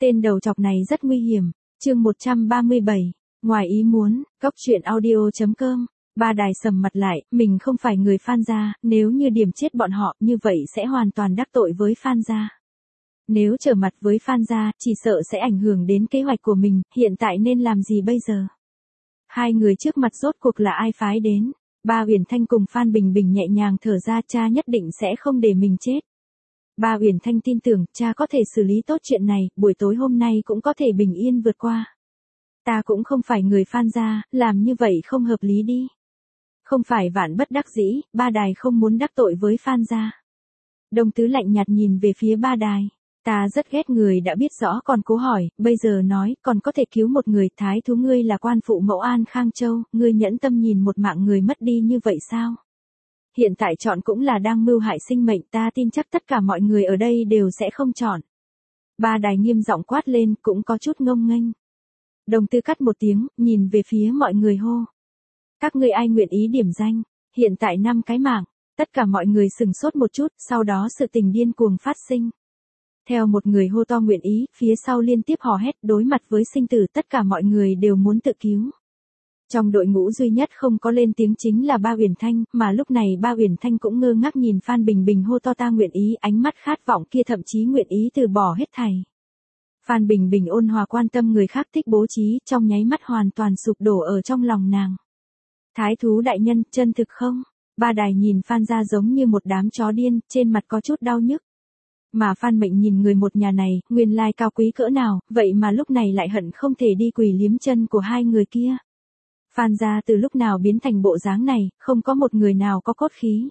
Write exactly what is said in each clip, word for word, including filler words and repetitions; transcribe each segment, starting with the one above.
Tên đầu chọc này rất nguy hiểm. Chương một trăm ba mươi bảy. Ngoài ý muốn, Cóc Truyện Audio chấm com. Ba Đài sầm mặt lại, mình không phải người Phan gia, nếu như điểm chết bọn họ, như vậy sẽ hoàn toàn đắc tội với Phan gia. Nếu trở mặt với Phan gia, chỉ sợ sẽ ảnh hưởng đến kế hoạch của mình, hiện tại nên làm gì bây giờ? Hai người trước mặt rốt cuộc là ai phái đến? Ba Uyển Thanh cùng Phan Bình Bình nhẹ nhàng thở ra, cha nhất định sẽ không để mình chết. Ba Uyển Thanh tin tưởng, cha có thể xử lý tốt chuyện này, buổi tối hôm nay cũng có thể bình yên vượt qua. Ta cũng không phải người Phan gia, làm như vậy không hợp lý đi. Không phải vạn bất đắc dĩ, Ba Đài không muốn đắc tội với Phan gia. Đông Tứ lạnh nhạt nhìn về phía Ba Đài. Ta rất ghét người đã biết rõ còn cố hỏi, bây giờ nói, còn có thể cứu một người, thái thú ngươi là quan phụ mẫu An Khang Châu, ngươi nhẫn tâm nhìn một mạng người mất đi như vậy sao? Hiện tại chọn cũng là đang mưu hại sinh mệnh, ta tin chắc tất cả mọi người ở đây đều sẽ không chọn. Ba Đài nghiêm giọng quát lên, cũng có chút ngông nghênh. Đồng Tư cắt một tiếng, nhìn về phía mọi người hô. Các ngươi ai nguyện ý điểm danh, hiện tại năm cái mạng, tất cả mọi người sừng sốt một chút, sau đó sự tình điên cuồng phát sinh. Theo một người hô to nguyện ý, phía sau liên tiếp hò hét, đối mặt với sinh tử, tất cả mọi người đều muốn tự cứu. Trong đội ngũ duy nhất không có lên tiếng chính là Ba Uyển Thanh, mà lúc này Ba Uyển Thanh cũng ngơ ngác nhìn Phan Bình Bình hô to ta nguyện ý, ánh mắt khát vọng kia thậm chí nguyện ý từ bỏ hết thảy. Phan Bình Bình ôn hòa quan tâm người khác thích bố trí, trong nháy mắt hoàn toàn sụp đổ ở trong lòng nàng. Thái thú đại nhân, chân thực không? Ba Đài nhìn Phan gia giống như một đám chó điên, trên mặt có chút đau nhức. Mà Phan Mệnh nhìn người một nhà này, nguyên lai cao quý cỡ nào, vậy mà lúc này lại hận không thể đi quỳ liếm chân của hai người kia. Phan gia từ lúc nào biến thành bộ dáng này, không có một người nào có cốt khí.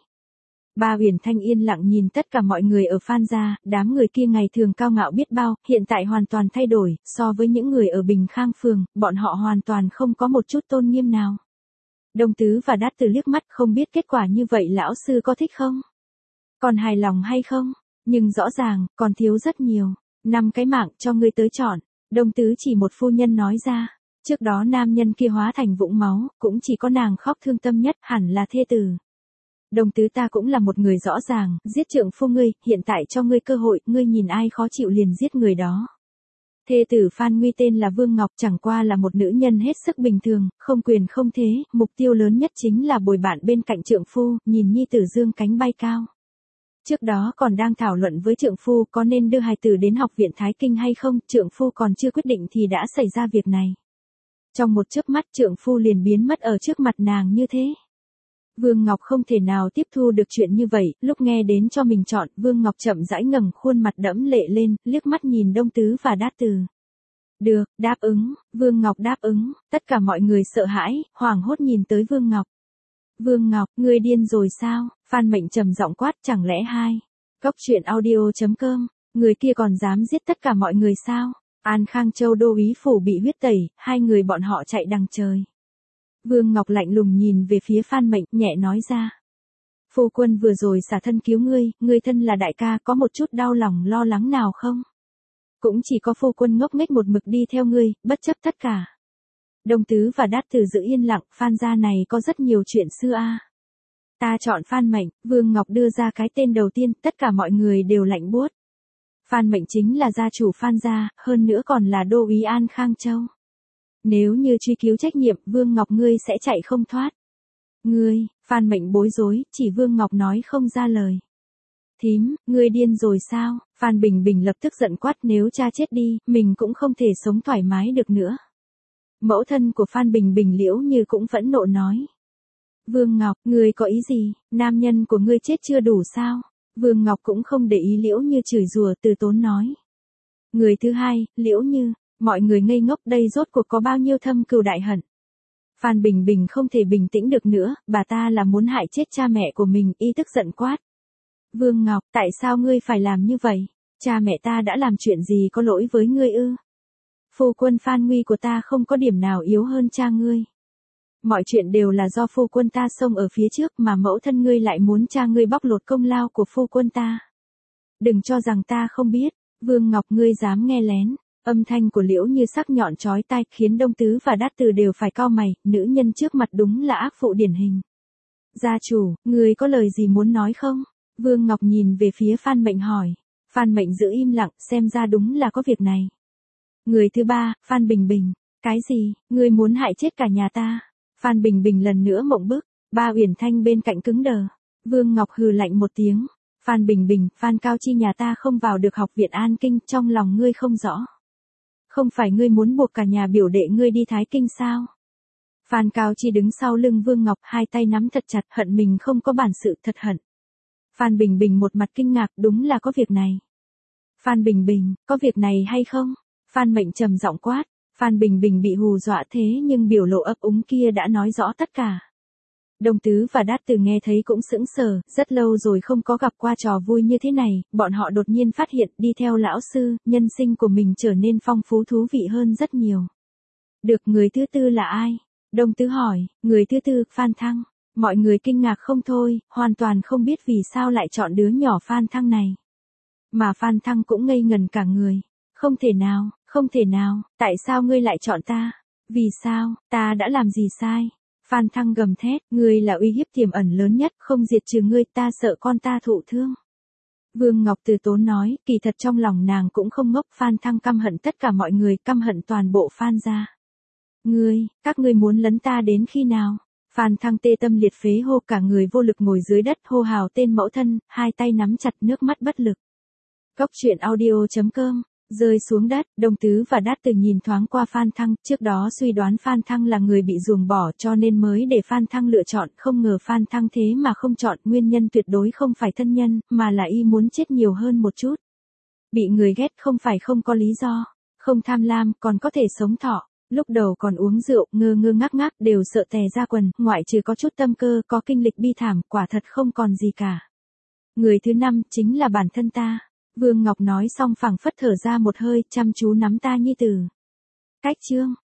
Ba Uyển Thanh yên lặng nhìn tất cả mọi người ở Phan gia, đám người kia ngày thường cao ngạo biết bao, hiện tại hoàn toàn thay đổi, so với những người ở Bình Khang phường, bọn họ hoàn toàn không có một chút tôn nghiêm nào. Đông Tứ và Đát Từ liếc mắt, không biết kết quả như vậy lão sư có thích không? Còn hài lòng hay không? Nhưng rõ ràng, còn thiếu rất nhiều. Năm cái mạng cho ngươi tới chọn. Đông Tứ chỉ một phu nhân nói ra. Trước đó nam nhân kia hóa thành vũng máu, cũng chỉ có nàng khóc thương tâm nhất, hẳn là thê tử. Đông Tứ ta cũng là một người rõ ràng, giết trượng phu ngươi, hiện tại cho ngươi cơ hội, ngươi nhìn ai khó chịu liền giết người đó. Thê tử Phan Nguy tên là Vương Ngọc, chẳng qua là một nữ nhân hết sức bình thường, không quyền không thế, mục tiêu lớn nhất chính là bồi bạn bên cạnh trượng phu, nhìn nhi tử dương cánh bay cao. Trước đó còn đang thảo luận với trượng phu có nên đưa hài tử đến học viện Thái Kinh hay không, trượng phu còn chưa quyết định thì đã xảy ra việc này. Trong một chớp mắt trượng phu liền biến mất ở trước mặt nàng như thế. Vương Ngọc không thể nào tiếp thu được chuyện như vậy, lúc nghe đến cho mình chọn, Vương Ngọc chậm rãi ngẩng khuôn mặt đẫm lệ lên, liếc mắt nhìn Đông Tứ và Đát Từ. Được, đáp ứng, Vương Ngọc đáp ứng, tất cả mọi người sợ hãi, hoảng hốt nhìn tới Vương Ngọc. Vương Ngọc, ngươi điên rồi sao? Phan Mệnh trầm giọng quát, chẳng lẽ hai. Cóc Truyện Audio chấm com, người kia còn dám giết tất cả mọi người sao? An Khang Châu đô úy phủ bị huyết tẩy, hai người bọn họ chạy đằng trời. Vương Ngọc lạnh lùng nhìn về phía Phan Mệnh, nhẹ nói ra. Phu quân vừa rồi xả thân cứu ngươi, ngươi thân là đại ca, có một chút đau lòng lo lắng nào không? Cũng chỉ có phu quân ngốc nghếch một mực đi theo ngươi, bất chấp tất cả. Đông Tứ và Đát Từ giữ yên lặng, Phan gia này có rất nhiều chuyện xưa a. Ta chọn Phan Mệnh, Vương Ngọc đưa ra cái tên đầu tiên, tất cả mọi người đều lạnh buốt. Phan Mệnh chính là gia chủ Phan gia, hơn nữa còn là đô úy An Khang Châu. Nếu như truy cứu trách nhiệm, Vương Ngọc ngươi sẽ chạy không thoát. Ngươi, Phan Mệnh bối rối, chỉ Vương Ngọc nói không ra lời. Thím, ngươi điên rồi sao? Phan Bình Bình lập tức giận quát, nếu cha chết đi, mình cũng không thể sống thoải mái được nữa. Mẫu thân của Phan Bình Bình Liễu Như cũng phẫn nộ nói. Vương Ngọc, ngươi có ý gì, nam nhân của ngươi chết chưa đủ sao? Vương Ngọc cũng không để ý Liễu Như chửi rủa, từ tốn nói. Người thứ hai, Liễu Như, mọi người ngây ngốc, đây rốt cuộc có bao nhiêu thâm cừu đại hận. Phan Bình Bình không thể bình tĩnh được nữa, bà ta là muốn hại chết cha mẹ của mình, y tức giận quát. Vương Ngọc, tại sao ngươi phải làm như vậy? Cha mẹ ta đã làm chuyện gì có lỗi với ngươi ư? Phu quân Phan Nguy của ta không có điểm nào yếu hơn cha ngươi. Mọi chuyện đều là do phu quân ta xông ở phía trước mà mẫu thân ngươi lại muốn cha ngươi bóc lột công lao của phu quân ta. Đừng cho rằng ta không biết, Vương Ngọc ngươi dám nghe lén. Âm thanh của Liễu Như sắc nhọn chói tai khiến Đông Tứ và Đát Từ đều phải cau mày, nữ nhân trước mặt đúng là ác phụ điển hình. Gia chủ, ngươi có lời gì muốn nói không? Vương Ngọc nhìn về phía Phan Mệnh hỏi. Phan Mệnh giữ im lặng, xem ra đúng là có việc này. Người thứ ba, Phan Bình Bình. Cái gì, ngươi muốn hại chết cả nhà ta? Phan Bình Bình lần nữa mộng bức, ba Uyển Thanh bên cạnh cứng đờ. Vương Ngọc hừ lạnh một tiếng. Phan Bình Bình, Phan Cao Chi nhà ta không vào được học viện An Kinh, trong lòng ngươi không rõ. Không phải ngươi muốn buộc cả nhà biểu đệ ngươi đi Thái Kinh sao? Phan Cao Chi đứng sau lưng Vương Ngọc, hai tay nắm thật chặt, hận mình không có bản sự, thật hận. Phan Bình Bình một mặt kinh ngạc, đúng là có việc này. Phan Bình Bình, có việc này hay không? Phan Mệnh trầm giọng quát. Phan Bình Bình bị hù dọa thế nhưng biểu lộ ấp úng kia đã nói rõ tất cả. Đồng Tứ và Đát Từ nghe thấy cũng sững sờ, rất lâu rồi không có gặp qua trò vui như thế này, bọn họ đột nhiên phát hiện đi theo lão sư, nhân sinh của mình trở nên phong phú thú vị hơn rất nhiều. Được, người thứ tư là ai? Đồng Tứ hỏi. Người thứ tư, Phan Thăng. Mọi người kinh ngạc không thôi, hoàn toàn không biết vì sao lại chọn đứa nhỏ Phan Thăng này. Mà Phan Thăng cũng ngây ngần cả người. Không thể nào, không thể nào, tại sao ngươi lại chọn ta? Vì sao, ta đã làm gì sai? Phan Thăng gầm thét, ngươi là uy hiếp tiềm ẩn lớn nhất, không diệt trừ ngươi, ta sợ con ta thụ thương. Vương Ngọc từ tốn nói, kỳ thật trong lòng nàng cũng không ngốc, Phan Thăng căm hận tất cả mọi người, căm hận toàn bộ Phan gia. Ngươi, các ngươi muốn lấn ta đến khi nào? Phan Thăng tê tâm liệt phế hô, cả người vô lực ngồi dưới đất, hô hào tên mẫu thân, hai tay nắm chặt, nước mắt bất lực. Cốc truyện audio chấm com. Rơi xuống đất, Đồng Tứ và Đát Từ nhìn thoáng qua Phan Thăng, trước đó suy đoán Phan Thăng là người bị ruồng bỏ cho nên mới để Phan Thăng lựa chọn, không ngờ Phan Thăng thế mà không chọn, nguyên nhân tuyệt đối không phải thân nhân, mà là y muốn chết nhiều hơn một chút. Bị người ghét không phải không có lý do, không tham lam, còn có thể sống thọ. Lúc đầu còn uống rượu, ngơ ngơ ngác ngác, đều sợ tè ra quần, ngoại trừ có chút tâm cơ, có kinh lịch bi thảm, quả thật không còn gì cả. Người thứ năm, chính là bản thân ta. Vương Ngọc nói xong phảng phất thở ra một hơi, chăm chú nắm ta như từ. Cách chương.